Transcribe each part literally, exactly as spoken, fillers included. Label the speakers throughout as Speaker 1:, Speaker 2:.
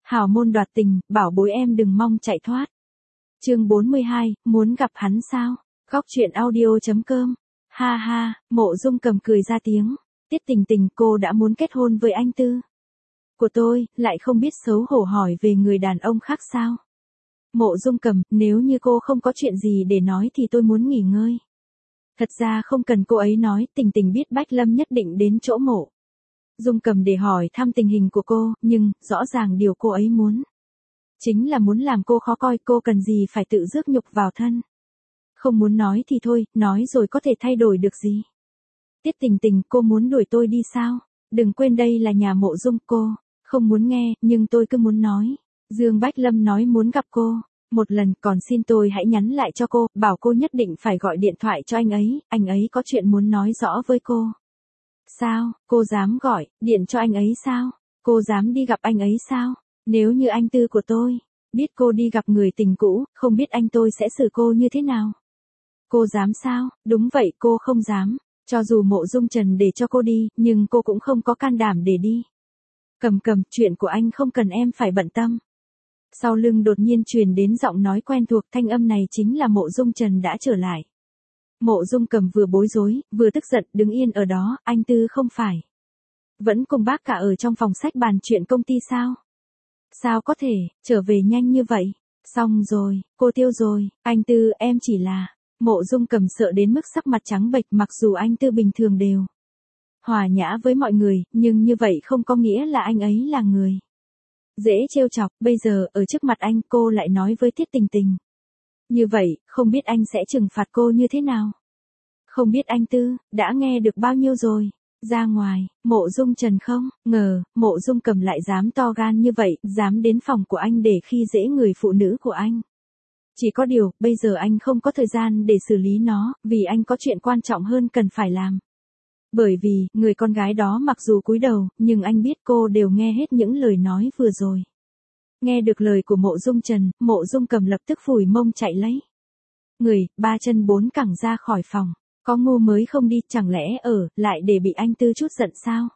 Speaker 1: Hào môn đoạt tình, bảo bối em đừng mong chạy thoát. Chương bốn mươi hai, muốn gặp hắn sao? Góc truyện audio chấm com. Ha ha, Mộ Dung Cầm cười ra tiếng. Tiết Tình Tình, cô đã muốn kết hôn với anh Tư của tôi, lại không biết xấu hổ hỏi về người đàn ông khác sao? Mộ Dung Cầm, nếu như cô không có chuyện gì để nói thì tôi muốn nghỉ ngơi. Thật ra không cần cô ấy nói, Tình Tình biết Bách Lâm nhất định đến chỗ Mộ Dung Cầm để hỏi thăm tình hình của cô, nhưng, rõ ràng điều cô ấy muốn chính là muốn làm cô khó coi, cô cần gì phải tự rước nhục vào thân. Không muốn nói thì thôi, nói rồi có thể thay đổi được gì. Tiết Tình Tình, cô muốn đuổi tôi đi sao? Đừng quên đây là nhà Mộ Dung, cô không muốn nghe, nhưng tôi cứ muốn nói. Dương Bách Lâm nói muốn gặp cô một lần, còn xin tôi hãy nhắn lại cho cô, bảo cô nhất định phải gọi điện thoại cho anh ấy, anh ấy có chuyện muốn nói rõ với cô. Sao, cô dám gọi điện cho anh ấy sao? Cô dám đi gặp anh ấy sao? Nếu như anh Tư của tôi biết cô đi gặp người tình cũ, không biết anh tôi sẽ xử cô như thế nào? Cô dám sao? Đúng vậy, cô không dám. Cho dù Mộ Dung Trần để cho cô đi, nhưng cô cũng không có can đảm để đi. Cầm Cầm, chuyện của anh không cần em phải bận tâm. Sau lưng đột nhiên truyền đến giọng nói quen thuộc, thanh âm này chính là Mộ Dung Trần đã trở lại. Mộ Dung Cầm vừa bối rối, vừa tức giận, đứng yên ở đó, anh Tư không phải vẫn cùng bác cả ở trong phòng sách bàn chuyện công ty sao? Sao có thể, trở về nhanh như vậy? Xong rồi, cô tiêu rồi, anh Tư, em chỉ là... Mộ Dung Cầm sợ đến mức sắc mặt trắng bệch, mặc dù anh Tư bình thường đều hòa nhã với mọi người, nhưng như vậy không có nghĩa là anh ấy là người dễ trêu chọc, bây giờ, ở trước mặt anh, cô lại nói với Tiết Tình Tình. Như vậy, không biết anh sẽ trừng phạt cô như thế nào? Không biết anh Tư, đã nghe được bao nhiêu rồi? Ra ngoài, Mộ Dung Trần không ngờ, Mộ Dung Cầm lại dám to gan như vậy, dám đến phòng của anh để khi dễ người phụ nữ của anh. Chỉ có điều, bây giờ anh không có thời gian để xử lý nó, vì anh có chuyện quan trọng hơn cần phải làm. Bởi vì, người con gái đó mặc dù cúi đầu, nhưng anh biết cô đều nghe hết những lời nói vừa rồi. Nghe được lời của Mộ Dung Trần, Mộ Dung Cầm lập tức phủi mông chạy lấy người, ba chân bốn cẳng ra khỏi phòng. Có ngu mới không đi, chẳng lẽ ở, lại để bị anh Tư chút giận sao?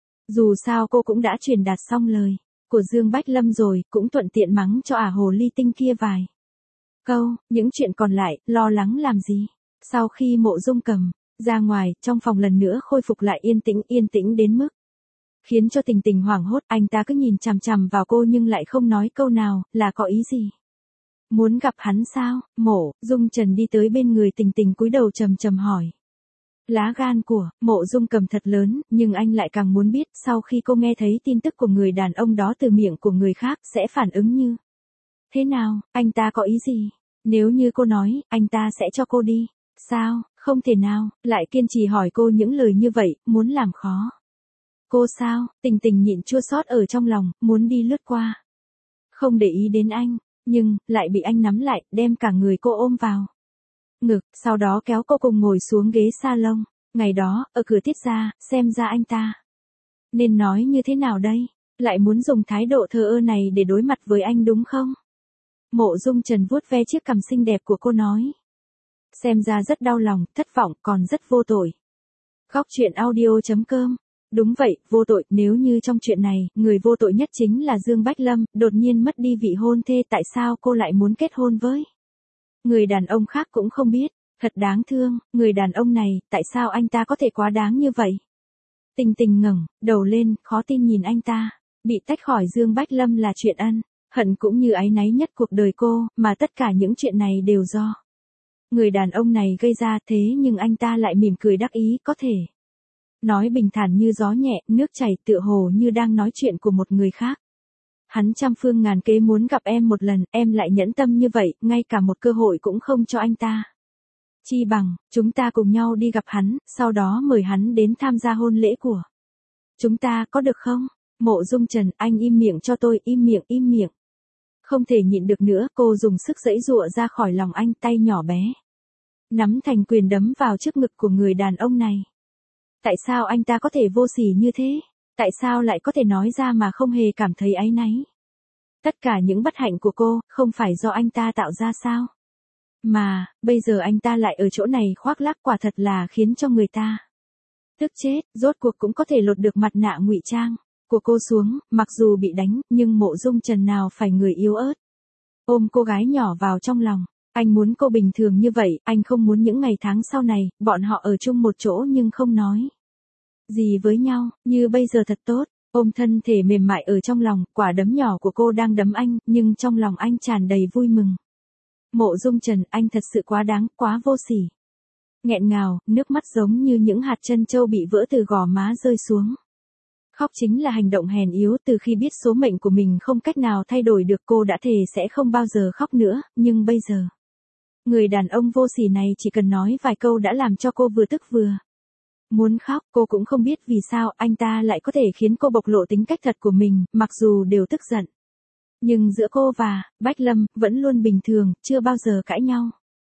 Speaker 1: Dù sao cô cũng đã truyền đạt xong lời của Dương Bách Lâm rồi, cũng thuận tiện mắng cho ả hồ ly tinh kia vài câu, những chuyện còn lại, lo lắng làm gì? Sau khi Mộ Dung Cầm ra ngoài, trong phòng lần nữa khôi phục lại yên tĩnh, yên tĩnh đến mức khiến cho Tình Tình hoảng hốt, anh ta cứ nhìn chằm chằm vào cô nhưng lại không nói câu nào, là có ý gì? Muốn gặp hắn sao? Mộ Dung Trần đi tới bên người Tình Tình cúi đầu trầm trầm hỏi. Lá gan của Mộ Dung Cầm thật lớn, nhưng anh lại càng muốn biết, sau khi cô nghe thấy tin tức của người đàn ông đó từ miệng của người khác, sẽ phản ứng như thế nào? Anh ta có ý gì? Nếu như cô nói, anh ta sẽ cho cô đi. Sao? Không thể nào, lại kiên trì hỏi cô những lời như vậy, muốn làm khó cô sao? Tình Tình nhịn chua xót ở trong lòng, muốn đi lướt qua, không để ý đến anh, nhưng lại bị anh nắm lại, đem cả người cô ôm vào ngực, sau đó kéo cô cùng ngồi xuống ghế salon. Ngày đó, ở cửa Tiết gia, xem ra anh ta nên nói như thế nào đây? Lại muốn dùng thái độ thờ ơ này để đối mặt với anh đúng không? Mộ Dung Trần vuốt ve chiếc cằm xinh đẹp của cô nói. Xem ra rất đau lòng, thất vọng, còn rất vô tội. Góc truyện audio chấm com. Đúng vậy, vô tội, nếu như trong chuyện này, người vô tội nhất chính là Dương Bách Lâm, đột nhiên mất đi vị hôn thê, tại sao cô lại muốn kết hôn với người đàn ông khác cũng không biết, thật đáng thương, người đàn ông này, tại sao anh ta có thể quá đáng như vậy? Tình Tình ngẩng đầu lên, khó tin nhìn anh ta, bị tách khỏi Dương Bách Lâm là chuyện ân hận cũng như áy náy nhất cuộc đời cô, mà tất cả những chuyện này đều do người đàn ông này gây ra, thế nhưng anh ta lại mỉm cười đắc ý, có thể nói bình thản như gió nhẹ, nước chảy, tựa hồ như đang nói chuyện của một người khác. Hắn trăm phương ngàn kế muốn gặp em một lần, em lại nhẫn tâm như vậy, ngay cả một cơ hội cũng không cho anh ta. Chi bằng, chúng ta cùng nhau đi gặp hắn, sau đó mời hắn đến tham gia hôn lễ của chúng ta, có được không? Mộ Dung Trần, anh im miệng cho tôi, im miệng, im miệng. Không thể nhịn được nữa, cô dùng sức giãy giụa ra khỏi lòng anh, tay nhỏ bé nắm thành quyền đấm vào trước ngực của người đàn ông này. Tại sao anh ta có thể vô sỉ như thế? Tại sao lại có thể nói ra mà không hề cảm thấy áy náy? Tất cả những bất hạnh của cô, không phải do anh ta tạo ra sao? Mà, bây giờ anh ta lại ở chỗ này khoác lác, quả thật là khiến cho người ta tức chết, rốt cuộc cũng có thể lột được mặt nạ ngụy trang của cô xuống, mặc dù bị đánh, nhưng Mộ Dung Trần nào phải người yếu ớt. Ôm cô gái nhỏ vào trong lòng, anh muốn cô bình thường như vậy, anh không muốn những ngày tháng sau này, bọn họ ở chung một chỗ nhưng không nói gì với nhau, như bây giờ thật tốt. Ôm thân thể mềm mại ở trong lòng, quả đấm nhỏ của cô đang đấm anh, nhưng trong lòng anh tràn đầy vui mừng. Mộ Dung Trần, anh thật sự quá đáng, quá vô sỉ. Nghẹn ngào, nước mắt giống như những hạt trân châu bị vỡ từ gò má rơi xuống. Khóc chính là hành động hèn yếu, từ khi biết số mệnh của mình không cách nào thay đổi được cô đã thề sẽ không bao giờ khóc nữa, nhưng bây giờ. Người đàn ông vô sỉ này chỉ cần nói vài câu đã làm cho cô vừa tức vừa muốn khóc, cô cũng không biết vì sao anh ta lại có thể khiến cô bộc lộ tính cách thật của mình, mặc dù đều tức giận. Nhưng giữa cô và Bách Lâm vẫn luôn bình thường, chưa bao giờ cãi nhau.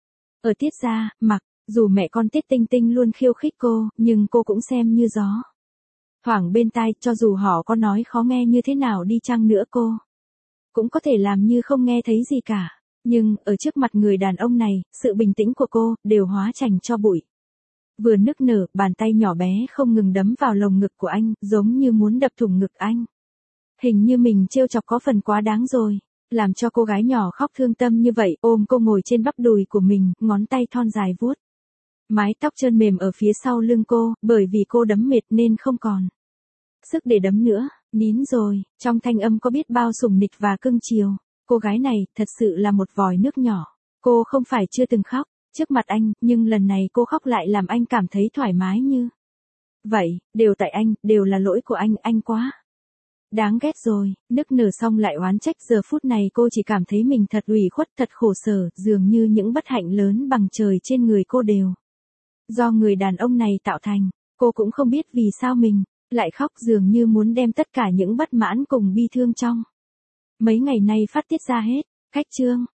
Speaker 1: Ở Tiết gia, mặc dù mẹ con Tiết Tinh Tinh luôn khiêu khích cô, nhưng cô cũng xem như gió thoảng bên tai, cho dù họ có nói khó nghe như thế nào đi chăng nữa cô cũng có thể làm như không nghe thấy gì cả. Nhưng, ở trước mặt người đàn ông này, sự bình tĩnh của cô, đều hóa thành cho bụi. Vừa nức nở, bàn tay nhỏ bé không ngừng đấm vào lồng ngực của anh, giống như muốn đập thủng ngực anh. Hình như mình trêu chọc có phần quá đáng rồi, làm cho cô gái nhỏ khóc thương tâm như vậy, ôm cô ngồi trên bắp đùi của mình, ngón tay thon dài vuốt mái tóc trơn mềm ở phía sau lưng cô, bởi vì cô đấm mệt nên không còn sức để đấm nữa. Nín rồi, trong thanh âm có biết bao sủng nịch và cưng chiều. Cô gái này, thật sự là một vòi nước nhỏ. Cô không phải chưa từng khóc trước mặt anh, nhưng lần này cô khóc lại làm anh cảm thấy thoải mái như vậy, đều tại anh, đều là lỗi của anh, anh quá đáng ghét rồi. Nức nở xong lại oán trách, giờ phút này cô chỉ cảm thấy mình thật ủy khuất, thật khổ sở, dường như những bất hạnh lớn bằng trời trên người cô đều do người đàn ông này tạo thành. Cô cũng không biết vì sao mình lại khóc, dường như muốn đem tất cả những bất mãn cùng bi thương trong mấy ngày nay phát tiết ra hết. Cách chương